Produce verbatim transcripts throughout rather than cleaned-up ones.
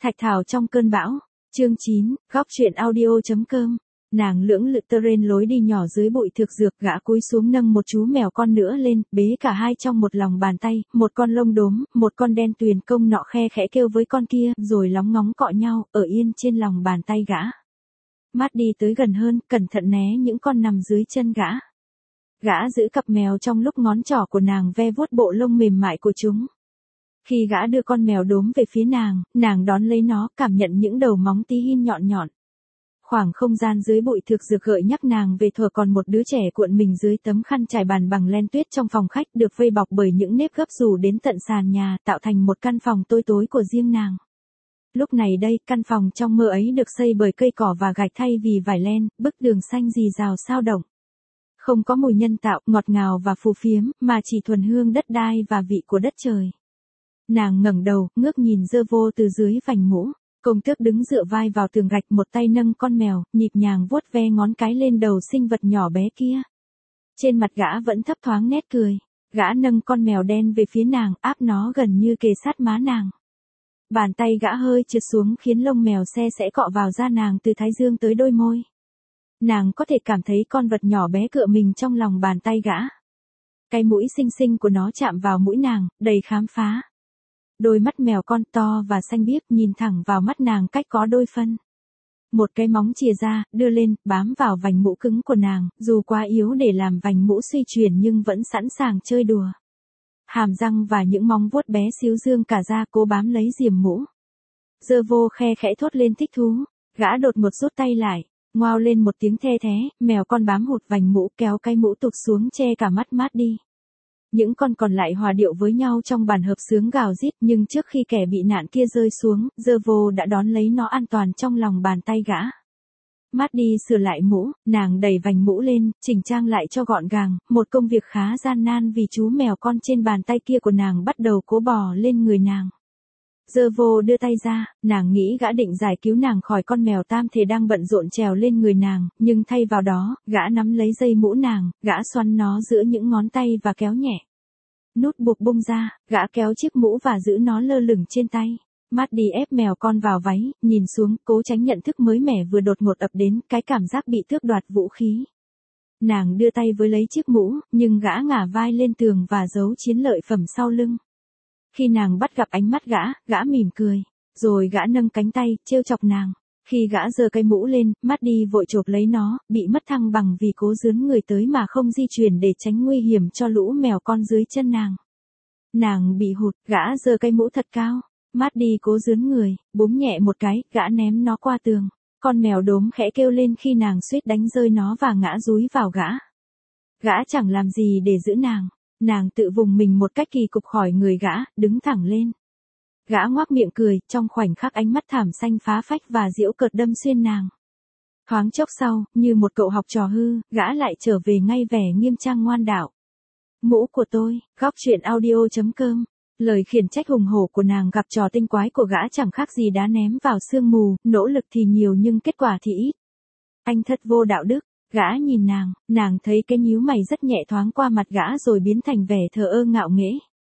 Thạch Thảo trong cơn bão, chương chín, góc truyện audio.com. Nàng lưỡng lự tơ rên lối đi nhỏ dưới bụi thực dược, gã cúi xuống nâng một chú mèo con nữa lên, bế cả hai trong một lòng bàn tay, một con lông đốm, một con đen tuyền, công nọ khe khẽ kêu với con kia, rồi lóng ngóng cọ nhau, ở yên trên lòng bàn tay gã. Mát đi tới gần hơn, cẩn thận né những con nằm dưới chân gã. Gã giữ cặp mèo trong lúc ngón trỏ của nàng ve vuốt bộ lông mềm mại của chúng. Khi gã đưa con mèo đốm về phía nàng, nàng đón lấy nó, cảm nhận những đầu móng tí hin nhọn nhọn. Khoảng không gian dưới bụi thực dược gợi nhắc nàng về thuở còn một đứa trẻ cuộn mình dưới tấm khăn trải bàn bằng len tuyết trong phòng khách, được vây bọc bởi những nếp gấp rủ đến tận sàn nhà, tạo thành một căn phòng tối tối của riêng nàng. Lúc này đây, căn phòng trong mơ ấy được xây bởi cây cỏ và gạch thay vì vải len, bức tường xanh rì rào sao động. Không có mùi nhân tạo, ngọt ngào và phù phiếm, mà chỉ thuần hương đất đai và vị của đất trời. Nàng ngẩng đầu, ngước nhìn Dơ Vô từ dưới vành mũ. Công tước đứng dựa vai vào tường gạch, một tay nâng con mèo, nhịp nhàng vuốt ve ngón cái lên đầu sinh vật nhỏ bé kia. Trên mặt gã vẫn thấp thoáng nét cười. Gã nâng con mèo đen về phía nàng, áp nó gần như kề sát má nàng. Bàn tay gã hơi trượt xuống khiến lông mèo se sẽ cọ vào da nàng từ thái dương tới đôi môi. Nàng có thể cảm thấy con vật nhỏ bé cựa mình trong lòng bàn tay gã. Cái mũi xinh xinh của nó chạm vào mũi nàng, đầy khám phá. Đôi mắt mèo con to và xanh biếc nhìn thẳng vào mắt nàng cách có đôi phân. Một cái móng chìa ra, đưa lên, bám vào vành mũ cứng của nàng, dù quá yếu để làm vành mũ suy chuyển nhưng vẫn sẵn sàng chơi đùa. Hàm răng và những móng vuốt bé xíu dương cả ra cố bám lấy diềm mũ. Dơ Vô khe khẽ thốt lên thích thú, gã đột ngột rút tay lại, ngoao lên một tiếng the thé, mèo con bám hụt vành mũ kéo cái mũ tụt xuống che cả mắt Mát đi. Những con còn lại hòa điệu với nhau trong bản hợp xướng gào rít, nhưng trước khi kẻ bị nạn kia rơi xuống, Dơ Vô đã đón lấy nó an toàn trong lòng bàn tay gã. Mát đi sửa lại mũ, nàng đẩy vành mũ lên, chỉnh trang lại cho gọn gàng, một công việc khá gian nan vì chú mèo con trên bàn tay kia của nàng bắt đầu cố bò lên người nàng. Dơ Vô đưa tay ra, nàng nghĩ gã định giải cứu nàng khỏi con mèo tam thể đang bận rộn trèo lên người nàng, nhưng thay vào đó, gã nắm lấy dây mũ nàng, gã xoắn nó giữa những ngón tay và kéo nhẹ. Nút buộc bung ra, gã kéo chiếc mũ và giữ nó lơ lửng trên tay. Mát đi ép mèo con vào váy, nhìn xuống, cố tránh nhận thức mới mẻ vừa đột ngột ập đến, cái cảm giác bị tước đoạt vũ khí. Nàng đưa tay với lấy chiếc mũ, nhưng gã ngả vai lên tường và giấu chiến lợi phẩm sau lưng. Khi nàng bắt gặp ánh mắt gã, gã mỉm cười, rồi gã nâng cánh tay, trêu chọc nàng. Khi gã giơ cái mũ lên, Mát đi vội chộp lấy nó, bị mất thăng bằng vì cố dướn người tới mà không di chuyển để tránh nguy hiểm cho lũ mèo con dưới chân nàng. Nàng bị hụt, gã giơ cái mũ thật cao. Mát đi cố dướn người, búm nhẹ một cái, gã ném nó qua tường. Con mèo đốm khẽ kêu lên khi nàng suýt đánh rơi nó và ngã dúi vào gã. Gã chẳng làm gì để giữ nàng. Nàng tự vùng mình một cách kỳ cục khỏi người gã, đứng thẳng lên. Gã ngoác miệng cười, trong khoảnh khắc ánh mắt thảm xanh phá phách và giễu cợt đâm xuyên nàng. Thoáng chốc sau, như một cậu học trò hư, gã lại trở về ngay vẻ nghiêm trang ngoan đạo. Mũ của tôi, góc truyện audio.com. Lời khiển trách hùng hổ của nàng gặp trò tinh quái của gã chẳng khác gì đá ném vào sương mù, nỗ lực thì nhiều nhưng kết quả thì ít. Anh thật vô đạo đức. Gã nhìn nàng, nàng thấy cái nhíu mày rất nhẹ thoáng qua mặt gã rồi biến thành vẻ thờ ơ ngạo nghễ.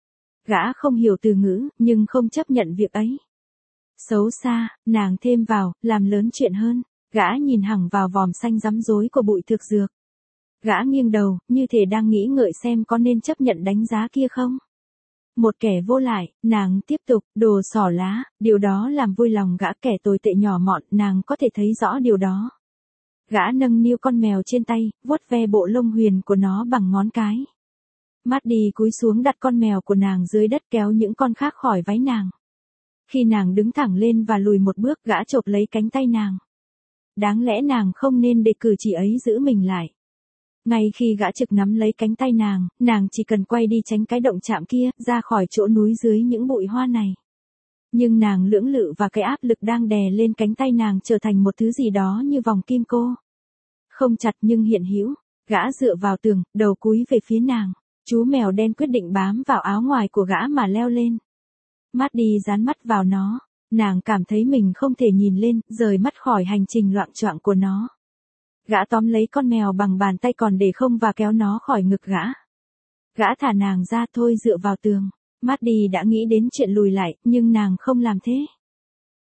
Gã không hiểu từ ngữ, nhưng không chấp nhận việc ấy. Xấu xa, nàng thêm vào, làm lớn chuyện hơn. Gã nhìn hẳn vào vòm xanh rắm rối của bụi thực dược. Gã nghiêng đầu, như thể đang nghĩ ngợi xem có nên chấp nhận đánh giá kia không. Một kẻ vô lại, nàng tiếp tục, đồ xỏ lá, điều đó làm vui lòng gã kẻ tồi tệ nhỏ mọn, nàng có thể thấy rõ điều đó. Gã nâng niu con mèo trên tay, vuốt ve bộ lông huyền của nó bằng ngón cái. Mát đi cúi xuống đặt con mèo của nàng dưới đất, kéo những con khác khỏi váy nàng. Khi nàng đứng thẳng lên và lùi một bước, gã chộp lấy cánh tay nàng. Đáng lẽ nàng không nên để cử chỉ ấy giữ mình lại. Ngay khi gã trực nắm lấy cánh tay nàng, nàng chỉ cần quay đi tránh cái động chạm kia, ra khỏi chỗ núi dưới những bụi hoa này. Nhưng nàng lưỡng lự và cái áp lực đang đè lên cánh tay nàng trở thành một thứ gì đó như vòng kim cô. Không chặt nhưng hiện hữu, gã dựa vào tường, đầu cúi về phía nàng. Chú mèo đen quyết định bám vào áo ngoài của gã mà leo lên. Mát đi dán mắt vào nó, nàng cảm thấy mình không thể nhìn lên, rời mắt khỏi hành trình loạng choạng của nó. Gã tóm lấy con mèo bằng bàn tay còn để không và kéo nó khỏi ngực gã. Gã thả nàng ra thôi dựa vào tường. Mát đi đã nghĩ đến chuyện lùi lại, nhưng nàng không làm thế.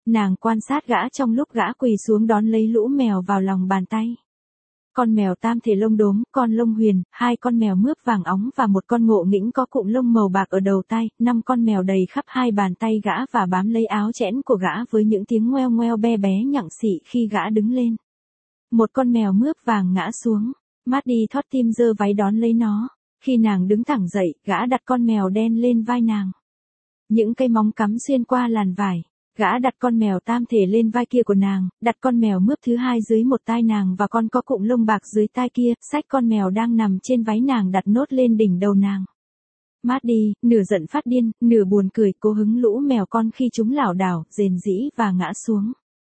Nàng quan sát gã trong lúc gã quỳ xuống đón lấy lũ mèo vào lòng bàn tay. Con mèo tam thể lông đốm, con lông huyền, hai con mèo mướp vàng óng và một con ngộ nghĩnh có cụm lông màu bạc ở đầu tai, năm con mèo đầy khắp hai bàn tay gã và bám lấy áo chẽn của gã với những tiếng ngoeo ngoeo be bé nhặng xị khi gã đứng lên. Một con mèo mướp vàng ngã xuống, Maddie thót tim giơ váy đón lấy nó. Khi nàng đứng thẳng dậy, gã đặt con mèo đen lên vai nàng. Những cây móng cắm xuyên qua làn vải. Gã đặt con mèo tam thể lên vai kia của nàng, đặt con mèo mướp thứ hai dưới một tai nàng và con có cụm lông bạc dưới tai kia, xách con mèo đang nằm trên váy nàng đặt nốt lên đỉnh đầu nàng. Maddie, nửa giận phát điên, nửa buồn cười, cố hứng lũ mèo con khi chúng lảo đảo, rền rĩ và ngã xuống.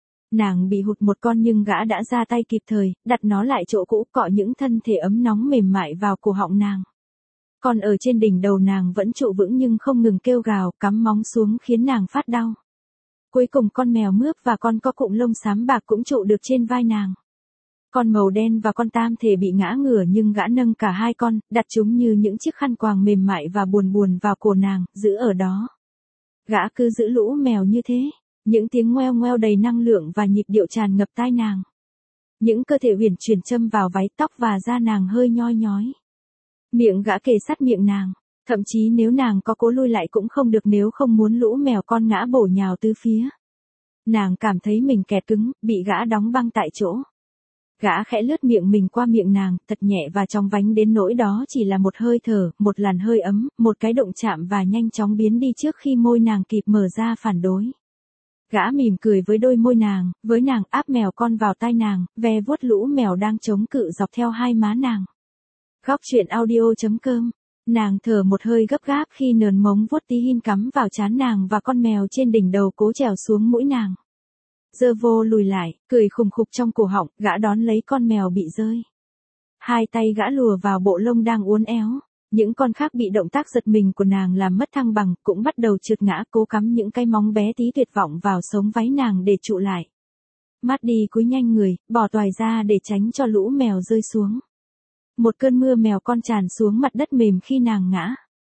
Nàng bị hụt một con nhưng gã đã ra tay kịp thời, đặt nó lại chỗ cũ, cọ những thân thể ấm nóng mềm mại vào cổ họng nàng. Còn ở trên đỉnh đầu nàng vẫn trụ vững nhưng không ngừng kêu gào, cắm móng xuống khiến nàng phát đau. Cuối cùng con mèo mướp và con có cụm lông xám bạc cũng trụ được trên vai nàng. Con màu đen và con tam thể bị ngã ngửa nhưng gã nâng cả hai con, đặt chúng như những chiếc khăn quàng mềm mại và buồn buồn vào cổ nàng, giữ ở đó. Gã cứ giữ lũ mèo như thế, những tiếng ngoeo ngoeo đầy năng lượng và nhịp điệu tràn ngập tai nàng. Những cơ thể huyền chuyển châm vào váy tóc và da nàng hơi nhoi nhói. Miệng gã kề sát miệng nàng. Thậm chí nếu nàng có cố lui lại cũng không được nếu không muốn lũ mèo con ngã bổ nhào tứ phía. Nàng cảm thấy mình kẹt cứng, bị gã đóng băng tại chỗ. Gã khẽ lướt miệng mình qua miệng nàng, thật nhẹ và trong vánh đến nỗi đó chỉ là một hơi thở, một làn hơi ấm, một cái động chạm và nhanh chóng biến đi trước khi môi nàng kịp mở ra phản đối. Gã mỉm cười với đôi môi nàng, với nàng áp mèo con vào tai nàng, ve vuốt lũ mèo đang chống cự dọc theo hai má nàng. Góc truyện audio chấm com. Nàng thở một hơi gấp gáp khi nườn móng vuốt tí hin cắm vào trán nàng và con mèo trên đỉnh đầu cố trèo xuống mũi nàng. Dơ vô lùi lại, cười khùng khục trong cổ họng, gã đón lấy con mèo bị rơi. Hai tay gã lùa vào bộ lông đang uốn éo. Những con khác bị động tác giật mình của nàng làm mất thăng bằng, cũng bắt đầu trượt ngã cố cắm những cái móng bé tí tuyệt vọng vào sống váy nàng để trụ lại. Maddie cúi nhanh người, bỏ toài ra để tránh cho lũ mèo rơi xuống. Một cơn mưa mèo con tràn xuống mặt đất mềm khi nàng ngã.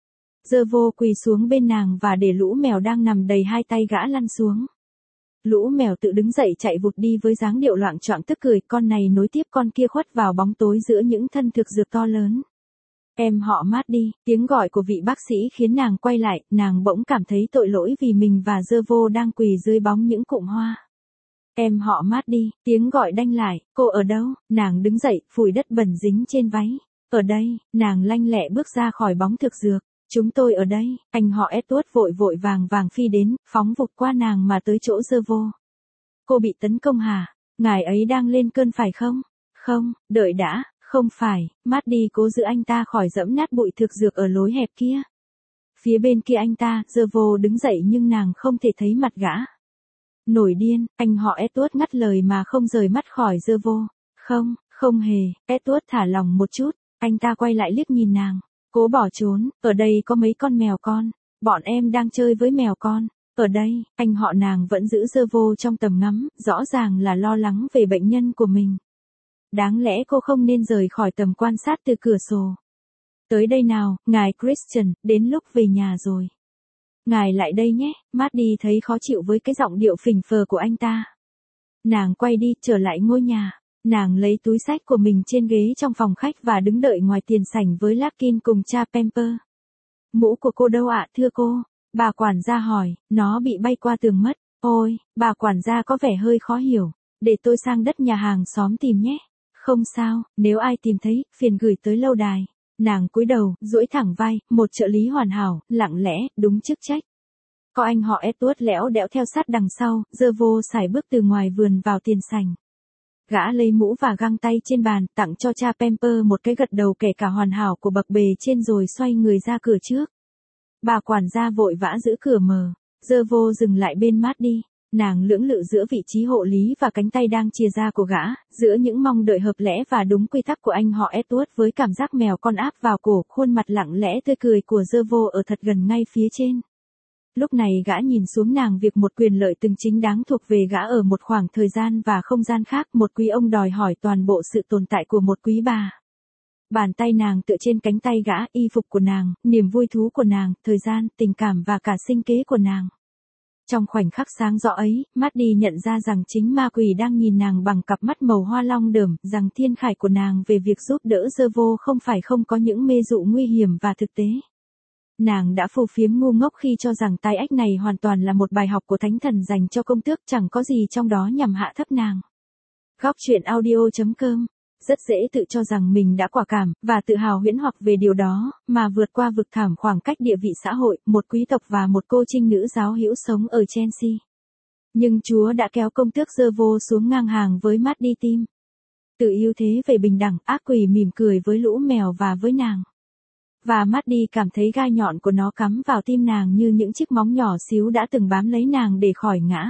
Dơ vô quỳ xuống bên nàng và để lũ mèo đang nằm đầy hai tay gã lăn xuống. Lũ mèo tự đứng dậy chạy vụt đi với dáng điệu loạng choạng tức cười, con này nối tiếp con kia khuất vào bóng tối giữa những thân thực dược to lớn. Em họ Maddie, tiếng gọi của vị bác sĩ khiến nàng quay lại, nàng bỗng cảm thấy tội lỗi vì mình và Dơ vô đang quỳ dưới bóng những cụm hoa. Em họ Maddie, tiếng gọi đanh lại, cô ở đâu? Nàng đứng dậy, phủi đất bẩn dính trên váy. Ở đây, nàng lanh lẹ bước ra khỏi bóng thực dược. Chúng tôi ở đây, anh họ Edward vội vội vàng vàng phi đến, phóng vụt qua nàng mà tới chỗ Dơ vô. Cô bị tấn công hả? Ngài ấy đang lên cơn phải không? Không, đợi đã, không phải, Maddie cố giữ anh ta khỏi dẫm nát bụi thực dược ở lối hẹp kia. Phía bên kia anh ta, Dơ vô đứng dậy nhưng nàng không thể thấy mặt gã. Nổi điên, anh họ Edward ngắt lời mà không rời mắt khỏi Dơ vô. Không, không hề, Edward thả lòng một chút, anh ta quay lại liếc nhìn nàng. Cố bỏ trốn, ở đây có mấy con mèo con, bọn em đang chơi với mèo con. Ở đây, anh họ nàng vẫn giữ Dơ vô trong tầm ngắm, rõ ràng là lo lắng về bệnh nhân của mình. Đáng lẽ cô không nên rời khỏi tầm quan sát từ cửa sổ. Tới đây nào, ngài Christian, đến lúc về nhà rồi. Ngài lại đây nhé, Maddie thấy khó chịu với cái giọng điệu phình phờ của anh ta. Nàng quay đi, trở lại ngôi nhà. Nàng lấy túi xách của mình trên ghế trong phòng khách và đứng đợi ngoài tiền sảnh với Larkin cùng cha Pemper. Mũ của cô đâu ạ thưa cô? Bà quản gia hỏi, nó bị bay qua tường mất. Ôi, bà quản gia có vẻ hơi khó hiểu. Để tôi sang đất nhà hàng xóm tìm nhé. Không sao, nếu ai tìm thấy, phiền gửi tới lâu đài. Nàng cúi đầu, duỗi thẳng vai, một trợ lý hoàn hảo, lặng lẽ, đúng chức trách. Có anh họ Edward lẽo đẽo theo sát đằng sau, Dơ vô sải bước từ ngoài vườn vào tiền sảnh. Gã lấy mũ và găng tay trên bàn, tặng cho cha Pemper một cái gật đầu kể cả hoàn hảo của bậc bề trên rồi xoay người ra cửa trước. Bà quản gia vội vã giữ cửa mở, Dơ vô dừng lại bên Maddie. Nàng lưỡng lự giữa vị trí hộ lý và cánh tay đang chìa ra của gã, giữa những mong đợi hợp lẽ và đúng quy tắc của anh họ Edward với cảm giác mèo con áp vào cổ, khuôn mặt lặng lẽ tươi cười của Dơ vô ở thật gần ngay phía trên. Lúc này gã nhìn xuống nàng việc một quyền lợi từng chính đáng thuộc về gã ở một khoảng thời gian và không gian khác, một quý ông đòi hỏi toàn bộ sự tồn tại của một quý bà. Bàn tay nàng tựa trên cánh tay gã, y phục của nàng, niềm vui thú của nàng, thời gian, tình cảm và cả sinh kế của nàng. Trong khoảnh khắc sáng rõ ấy, Maddie nhận ra rằng chính ma quỷ đang nhìn nàng bằng cặp mắt màu hoa long đờm, rằng thiên khải của nàng về việc giúp đỡ Zervo không phải không có những mê dụ nguy hiểm và thực tế. Nàng đã phù phiếm ngu ngốc khi cho rằng tai ách này hoàn toàn là một bài học của thánh thần dành cho công tước, chẳng có gì trong đó nhằm hạ thấp nàng. Góc truyện audio chấm com rất dễ tự cho rằng mình đã quả cảm, và tự hào huyễn hoặc về điều đó, mà vượt qua vực thẳm khoảng cách địa vị xã hội, một quý tộc và một cô trinh nữ giáo hữu sống ở Chelsea. Nhưng Chúa đã kéo công tước Zervo xuống ngang hàng với Maddie Tim. Tự ưu thế về bình đẳng, ác quỷ mỉm cười với lũ mèo và với nàng. Và Maddie cảm thấy gai nhọn của nó cắm vào tim nàng như những chiếc móng nhỏ xíu đã từng bám lấy nàng để khỏi ngã.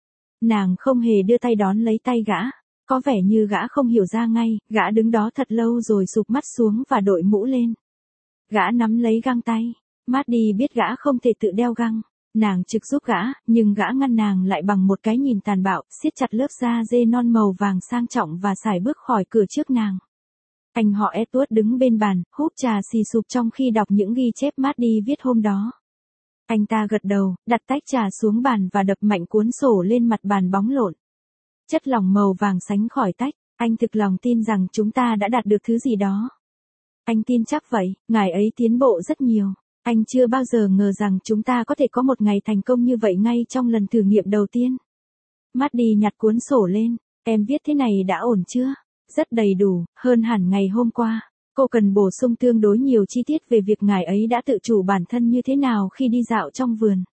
Nàng không hề đưa tay đón lấy tay gã. Có vẻ như gã không hiểu ra ngay, gã đứng đó thật lâu rồi sụp mắt xuống và đội mũ lên. Gã nắm lấy găng tay. Maddie biết gã không thể tự đeo găng. Nàng trực giúp gã, nhưng gã ngăn nàng lại bằng một cái nhìn tàn bạo, siết chặt lớp da dê non màu vàng sang trọng và sải bước khỏi cửa trước nàng. Anh họ Edward đứng bên bàn, húp trà xì sụp trong khi đọc những ghi chép Maddie viết hôm đó. Anh ta gật đầu, đặt tách trà xuống bàn và đập mạnh cuốn sổ lên mặt bàn bóng lộn. Chất lỏng màu vàng sánh khỏi tách, anh thực lòng tin rằng chúng ta đã đạt được thứ gì đó. Anh tin chắc vậy, ngài ấy tiến bộ rất nhiều. Anh chưa bao giờ ngờ rằng chúng ta có thể có một ngày thành công như vậy ngay trong lần thử nghiệm đầu tiên. Maddie nhặt cuốn sổ lên, em viết thế này đã ổn chưa? Rất đầy đủ, hơn hẳn ngày hôm qua. Cô cần bổ sung tương đối nhiều chi tiết về việc ngài ấy đã tự chủ bản thân như thế nào khi đi dạo trong vườn.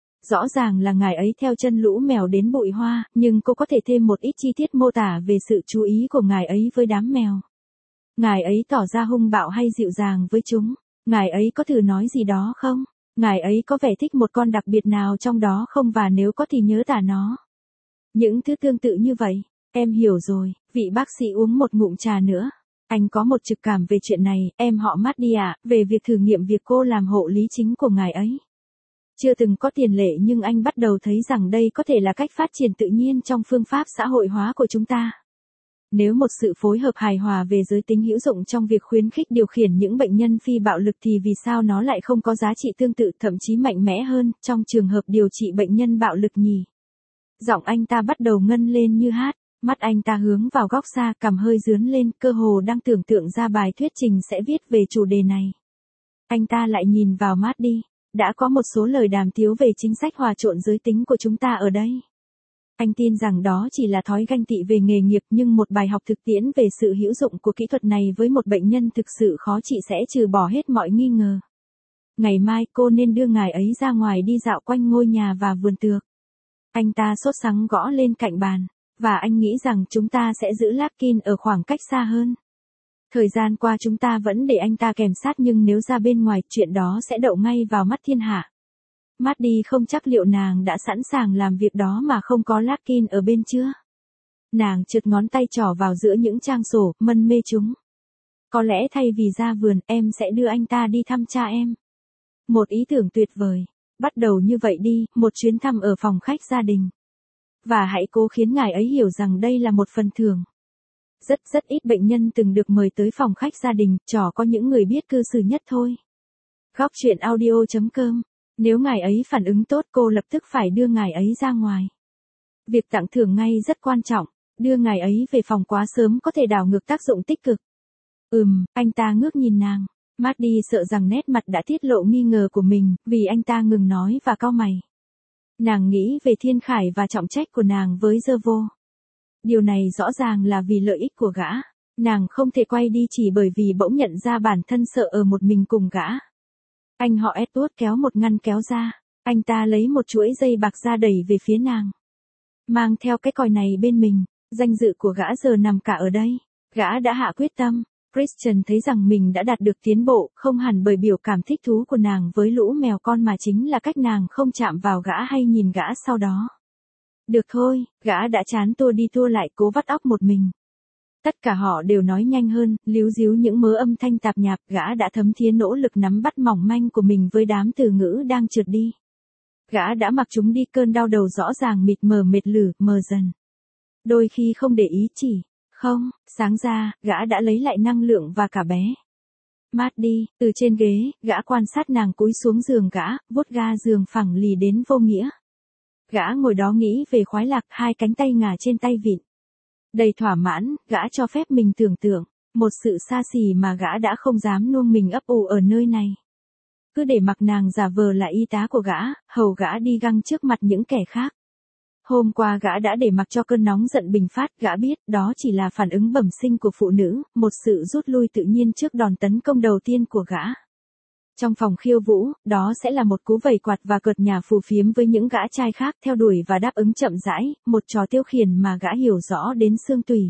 Rõ ràng là ngài ấy theo chân lũ mèo đến bụi hoa, nhưng cô có thể thêm một ít chi tiết mô tả về sự chú ý của ngài ấy với đám mèo. Ngài ấy tỏ ra hung bạo hay dịu dàng với chúng? Ngài ấy có thử nói gì đó không? Ngài ấy có vẻ thích một con đặc biệt nào trong đó không, và nếu có thì nhớ tả nó. Những thứ tương tự như vậy. Em hiểu rồi, vị bác sĩ uống một ngụm trà nữa. Anh có một trực cảm về chuyện này, em họ Maddie ạ, về việc thử nghiệm việc cô làm hộ lý chính của ngài ấy. Chưa từng có tiền lệ, nhưng anh bắt đầu thấy rằng đây có thể là cách phát triển tự nhiên trong phương pháp xã hội hóa của chúng ta. Nếu một sự phối hợp hài hòa về giới tính hữu dụng trong việc khuyến khích điều khiển những bệnh nhân phi bạo lực thì vì sao nó lại không có giá trị tương tự, thậm chí mạnh mẽ hơn, trong trường hợp điều trị bệnh nhân bạo lực nhỉ? Giọng anh ta bắt đầu ngân lên như hát, mắt anh ta hướng vào góc xa, cằm hơi dướn lên, cơ hồ đang tưởng tượng ra bài thuyết trình sẽ viết về chủ đề này. Anh ta lại nhìn vào Maddie. Đã có một số lời đàm tiếu về chính sách hòa trộn giới tính của chúng ta ở đây. Anh tin rằng đó chỉ là thói ganh tị về nghề nghiệp, nhưng một bài học thực tiễn về sự hữu dụng của kỹ thuật này với một bệnh nhân thực sự khó trị sẽ trừ bỏ hết mọi nghi ngờ. Ngày mai cô nên đưa ngài ấy ra ngoài đi dạo quanh ngôi nhà và vườn tược. Anh ta sốt sắng gõ lên cạnh bàn, và anh nghĩ rằng chúng ta sẽ giữ Larkin ở khoảng cách xa hơn. Thời gian qua chúng ta vẫn để anh ta kèm sát, nhưng nếu ra bên ngoài, chuyện đó sẽ đậu ngay vào mắt thiên hạ. Maddie không chắc liệu nàng đã sẵn sàng làm việc đó mà không có Larkin ở bên chưa. Nàng trượt ngón tay trỏ vào giữa những trang sổ, mân mê chúng. Có lẽ thay vì ra vườn, em sẽ đưa anh ta đi thăm cha em. Một ý tưởng tuyệt vời. Bắt đầu như vậy đi, một chuyến thăm ở phòng khách gia đình. Và hãy cố khiến ngài ấy hiểu rằng đây là một phần thưởng. Rất rất ít bệnh nhân từng được mời tới phòng khách gia đình, trò có những người biết cư xử nhất thôi. Góc truyện audio chấm com. Nếu ngài ấy phản ứng tốt, cô lập tức phải đưa ngài ấy ra ngoài. Việc tặng thưởng ngay rất quan trọng, đưa ngài ấy về phòng quá sớm có thể đảo ngược tác dụng tích cực. Ừm, anh ta ngước nhìn nàng. Maddie sợ rằng nét mặt đã tiết lộ nghi ngờ của mình, vì anh ta ngừng nói và cau mày. Nàng nghĩ về thiên khải và trọng trách của nàng với Zervo. Điều này rõ ràng là vì lợi ích của gã. Nàng không thể quay đi chỉ bởi vì bỗng nhận ra bản thân sợ ở một mình cùng gã. Anh họ Edward kéo một ngăn kéo ra. Anh ta lấy một chuỗi dây bạc ra đẩy về phía nàng. Mang theo cái còi này bên mình, danh dự của gã giờ nằm cả ở đây. Gã đã hạ quyết tâm. Christian thấy rằng mình đã đạt được tiến bộ, không hẳn bởi biểu cảm thích thú của nàng với lũ mèo con mà chính là cách nàng không chạm vào gã hay nhìn gã sau đó. Được thôi, gã đã chán tua đi tua lại cố vắt óc một mình. Tất cả họ đều nói nhanh hơn, líu díu những mớ âm thanh tạp nhạp, gã đã thấm thía nỗ lực nắm bắt mỏng manh của mình với đám từ ngữ đang trượt đi. Gã đã mặc chúng đi, cơn đau đầu rõ ràng mịt mờ mệt lử, mờ dần. Đôi khi không để ý chỉ, không, sáng ra, gã đã lấy lại năng lượng và cả bé. Maddie, từ trên ghế, gã quan sát nàng cúi xuống giường gã, vuốt ga giường phẳng lì đến vô nghĩa. Gã ngồi đó nghĩ về khoái lạc, hai cánh tay ngả trên tay vịn. Đầy thỏa mãn, gã cho phép mình tưởng tượng, một sự xa xỉ mà gã đã không dám nuông mình ấp ủ ở nơi này. Cứ để mặc nàng giả vờ là y tá của gã, hầu gã đi găng trước mặt những kẻ khác. Hôm qua gã đã để mặc cho cơn nóng giận bình phát, gã biết đó chỉ là phản ứng bẩm sinh của phụ nữ, một sự rút lui tự nhiên trước đòn tấn công đầu tiên của gã. Trong phòng khiêu vũ, đó sẽ là một cú vẩy quạt và cợt nhả phù phiếm với những gã trai khác theo đuổi và đáp ứng chậm rãi, một trò tiêu khiển mà gã hiểu rõ đến xương tủy.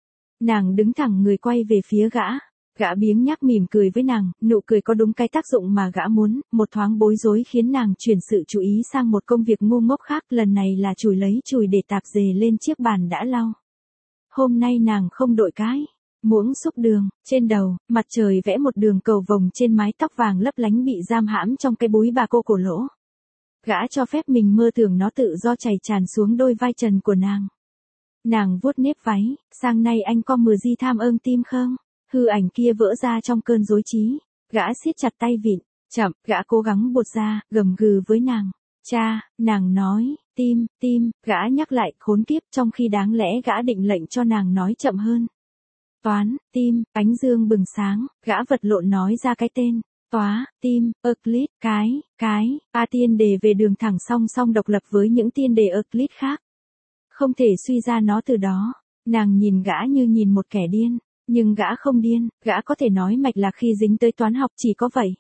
Nàng đứng thẳng người quay về phía gã. Gã biếng nhác mỉm cười với nàng, nụ cười có đúng cái tác dụng mà gã muốn, một thoáng bối rối khiến nàng chuyển sự chú ý sang một công việc ngu ngốc khác, lần này là chùi lấy chùi để tạp dề lên chiếc bàn đã lau. Hôm nay nàng không đội cái muỗng xúc đường, trên đầu, mặt trời vẽ một đường cầu vồng trên mái tóc vàng lấp lánh bị giam hãm trong cái búi bà cô cổ lỗ. Gã cho phép mình mơ tưởng nó tự do chảy tràn xuống đôi vai trần của nàng. Nàng vuốt nếp váy, sang nay anh có mừa gì tham ơn tim không? Hư ảnh kia vỡ ra trong cơn rối trí. Gã siết chặt tay vịn, chậm, gã cố gắng buột ra, gầm gừ với nàng. Cha, nàng nói, tim, tim, gã nhắc lại, khốn kiếp, trong khi đáng lẽ gã định lệnh cho nàng nói chậm hơn. Toán, tim, ánh dương bừng sáng, gã vật lộn nói ra cái tên. Toá, tim, Euclid, cái, cái, A tiên đề về đường thẳng song song độc lập với những tiên đề Euclid khác. Không thể suy ra nó từ đó. Nàng nhìn gã như nhìn một kẻ điên. Nhưng gã không điên, gã có thể nói mạch là khi dính tới toán học chỉ có vậy.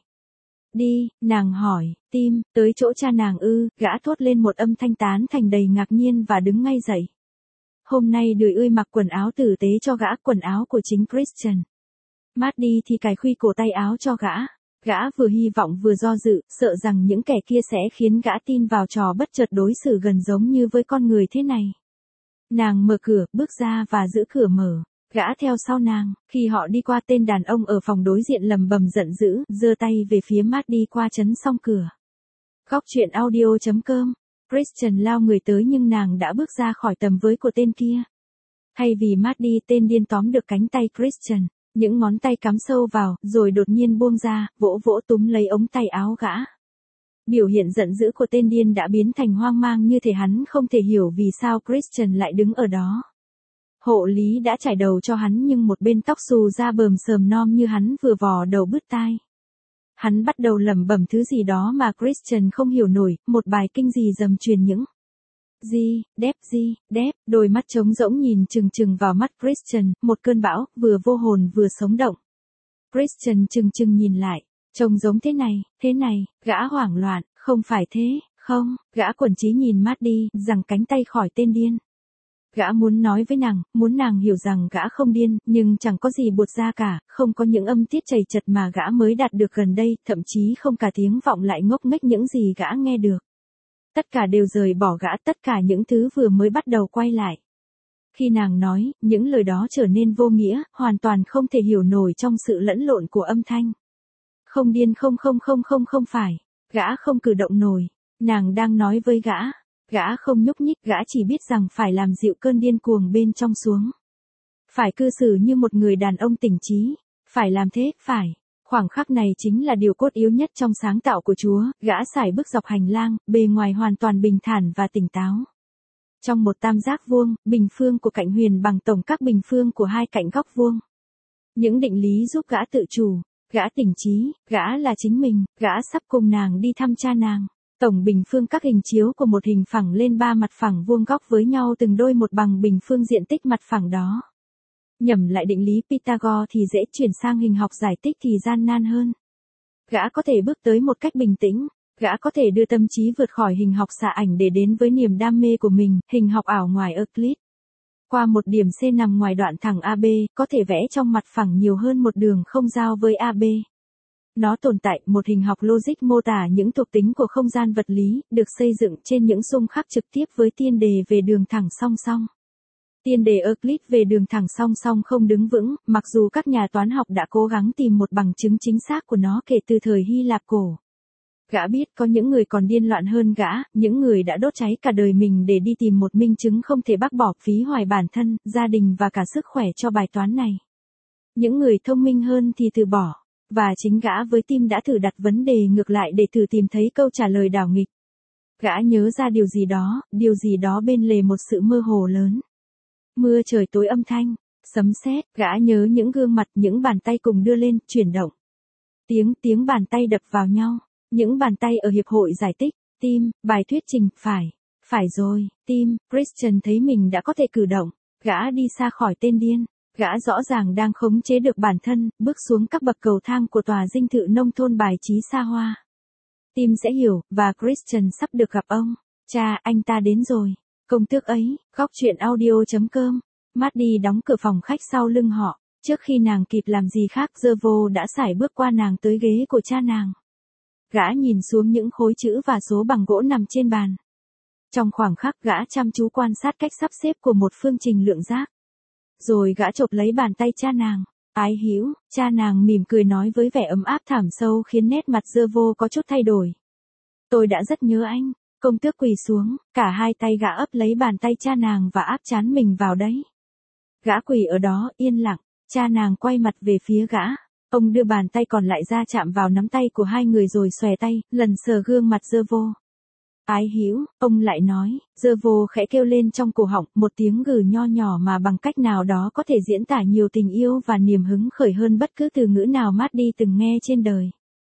Đi, nàng hỏi, tim, tới chỗ cha nàng ư, gã thốt lên một âm thanh tán thành đầy ngạc nhiên và đứng ngay dậy. Hôm nay đười ươi mặc quần áo tử tế cho gã, quần áo của chính Christian. Maddie thì cài khuy cổ tay áo cho gã. Gã vừa hy vọng vừa do dự, sợ rằng những kẻ kia sẽ khiến gã tin vào trò bất chợt đối xử gần giống như với con người thế này. Nàng mở cửa, bước ra và giữ cửa mở. Gã theo sau nàng, khi họ đi qua tên đàn ông ở phòng đối diện lầm bầm giận dữ, giơ tay về phía Maddie qua chấn xong cửa. Góc truyện audio chấm com. Christian lao người tới nhưng nàng đã bước ra khỏi tầm với của tên kia. Thay vì Maddie, tên điên tóm được cánh tay Christian, những ngón tay cắm sâu vào, rồi đột nhiên buông ra, vỗ vỗ túm lấy ống tay áo gã. Biểu hiện giận dữ của tên điên đã biến thành hoang mang, như thể hắn không thể hiểu vì sao Christian lại đứng ở đó. Hộ lý đã trải đầu cho hắn nhưng một bên tóc xù ra bờm sờm non như hắn vừa vò đầu bứt tai. Hắn bắt đầu lẩm bẩm thứ gì đó mà Christian không hiểu nổi, một bài kinh gì dầm truyền những. Di, đép di, đép, đôi mắt trống rỗng nhìn chừng chừng vào mắt Christian, một cơn bão, vừa vô hồn vừa sống động. Christian chừng chừng nhìn lại, trông giống thế này, thế này, gã hoảng loạn, không phải thế, không, gã quẩn trí nhìn Maddie, giằng cánh tay khỏi tên điên. Gã muốn nói với nàng, muốn nàng hiểu rằng gã không điên, nhưng chẳng có gì buột ra cả, không có những âm tiết chầy chật mà gã mới đạt được gần đây, thậm chí không cả tiếng vọng lại ngốc nghếch những gì gã nghe được. Tất cả đều rời bỏ gã, tất cả những thứ vừa mới bắt đầu quay lại. Khi nàng nói, những lời đó trở nên vô nghĩa, hoàn toàn không thể hiểu nổi trong sự lẫn lộn của âm thanh. Không điên không không không không không phải, gã không cử động nổi, nàng đang nói với gã. Gã không nhúc nhích, gã chỉ biết rằng phải làm dịu cơn điên cuồng bên trong xuống. Phải cư xử như một người đàn ông tỉnh trí. Phải làm thế, phải. Khoảng khắc này chính là điều cốt yếu nhất trong sáng tạo của Chúa. Gã sải bước dọc hành lang, bề ngoài hoàn toàn bình thản và tỉnh táo. Trong một tam giác vuông, bình phương của cạnh huyền bằng tổng các bình phương của hai cạnh góc vuông. Những định lý giúp gã tự chủ. Gã tỉnh trí, gã là chính mình, gã sắp cùng nàng đi thăm cha nàng. Tổng bình phương các hình chiếu của một hình phẳng lên ba mặt phẳng vuông góc với nhau từng đôi một bằng bình phương diện tích mặt phẳng đó. Nhẩm lại định lý Pythagore thì dễ, chuyển sang hình học giải tích thì gian nan hơn. Gã có thể bước tới một cách bình tĩnh, gã có thể đưa tâm trí vượt khỏi hình học xạ ảnh để đến với niềm đam mê của mình, hình học ảo ngoài Euclid. Qua một điểm C nằm ngoài đoạn thẳng a bê, có thể vẽ trong mặt phẳng nhiều hơn một đường không giao với a bê. Nó tồn tại, một hình học logic mô tả những thuộc tính của không gian vật lý, được xây dựng trên những xung khắc trực tiếp với tiên đề về đường thẳng song song. Tiên đề Euclid về đường thẳng song song không đứng vững, mặc dù các nhà toán học đã cố gắng tìm một bằng chứng chính xác của nó kể từ thời Hy Lạp cổ. Gã biết có những người còn điên loạn hơn gã, những người đã đốt cháy cả đời mình để đi tìm một minh chứng không thể bác bỏ, phí hoài bản thân, gia đình và cả sức khỏe cho bài toán này. Những người thông minh hơn thì từ bỏ. Và chính gã với tim đã thử đặt vấn đề ngược lại để thử tìm thấy câu trả lời đảo nghịch. Gã nhớ ra điều gì đó, điều gì đó bên lề một sự mơ hồ lớn. Mưa trời tối âm thanh, sấm sét, gã nhớ những gương mặt, những bàn tay cùng đưa lên, chuyển động. Tiếng tiếng bàn tay đập vào nhau, những bàn tay ở hiệp hội giải tích, tim, bài thuyết trình, phải, phải rồi, tim, Christian thấy mình đã có thể cử động, gã đi xa khỏi tên điên, gã rõ ràng đang khống chế được bản thân, bước xuống các bậc cầu thang của tòa dinh thự nông thôn bài trí xa hoa. Tim sẽ hiểu, và Christian sắp được gặp ông. Cha, anh ta đến rồi. Công tước ấy, góc chuyện audio.com. Maddie đóng cửa phòng khách sau lưng họ. Trước khi nàng kịp làm gì khác, Servo đã sải bước qua nàng tới ghế của cha nàng. Gã nhìn xuống những khối chữ và số bằng gỗ nằm trên bàn. Trong khoảng khắc, gã chăm chú quan sát cách sắp xếp của một phương trình lượng giác. Rồi gã chộp lấy bàn tay cha nàng. Ái hữu, cha nàng mỉm cười nói với vẻ ấm áp thẳm sâu khiến nét mặt Servo có chút thay đổi. Tôi đã rất nhớ anh. Công tước quỳ xuống, cả hai tay gã ấp lấy bàn tay cha nàng và áp trán mình vào đấy. Gã quỳ ở đó, yên lặng, cha nàng quay mặt về phía gã. Ông đưa bàn tay còn lại ra chạm vào nắm tay của hai người rồi xòe tay, lần sờ gương mặt Servo. Ái hữu, ông lại nói, Servo khẽ kêu lên trong cổ họng, một tiếng gừ nho nhỏ mà bằng cách nào đó có thể diễn tả nhiều tình yêu và niềm hứng khởi hơn bất cứ từ ngữ nào Maddie từng nghe trên đời.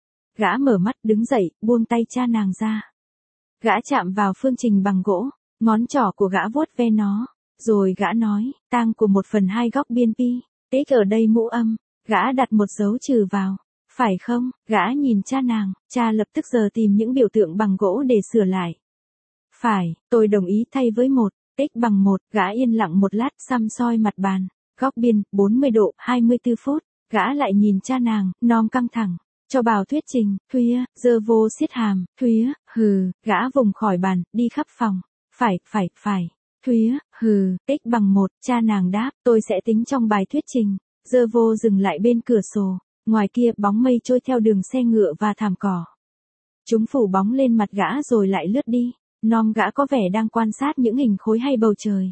Gã mở mắt đứng dậy, buông tay cha nàng ra. Gã chạm vào phương trình bằng gỗ, ngón trỏ của gã vuốt ve nó, rồi gã nói, tang của một phần hai góc biên pi, tích ở đây mũ âm, gã đặt một dấu trừ vào, phải không? Gã nhìn cha nàng, cha lập tức giờ tìm những biểu tượng bằng gỗ để sửa lại. Phải, tôi đồng ý thay với một, tích bằng một, gã yên lặng một lát xăm soi mặt bàn, góc biên, bốn mươi độ, hai mươi tư phút, gã lại nhìn cha nàng, non căng thẳng. Cho bảo thuyết trình, Thuya, Servo siết hàm, Thuya, hừ, gã vùng khỏi bàn, đi khắp phòng. Phải, phải, phải. Thuya, hừ, tích bằng một, cha nàng đáp, tôi sẽ tính trong bài thuyết trình. Servo dừng lại bên cửa sổ, ngoài kia bóng mây trôi theo đường xe ngựa và thảm cỏ. Chúng phủ bóng lên mặt gã rồi lại lướt đi, nom gã có vẻ đang quan sát những hình khối hay bầu trời.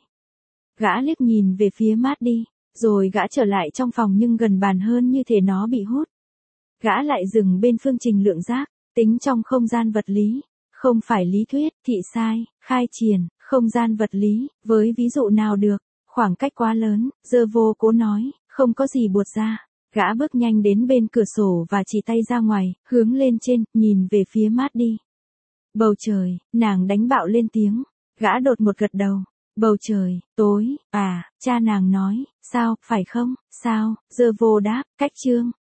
Gã liếc nhìn về phía Maddie, rồi gã trở lại trong phòng nhưng gần bàn hơn như thể nó bị hút. Gã lại dừng bên phương trình lượng giác, tính trong không gian vật lý, không phải lý thuyết, thị sai, khai triển, không gian vật lý, với ví dụ nào được, khoảng cách quá lớn, Servo cố nói, không có gì buột ra. Gã bước nhanh đến bên cửa sổ và chỉ tay ra ngoài, hướng lên trên, nhìn về phía Maddie. Bầu trời, nàng đánh bạo lên tiếng, gã đột một gật đầu. Bầu trời, tối, à, cha nàng nói, sao, phải không, sao, Servo đáp, cách chương.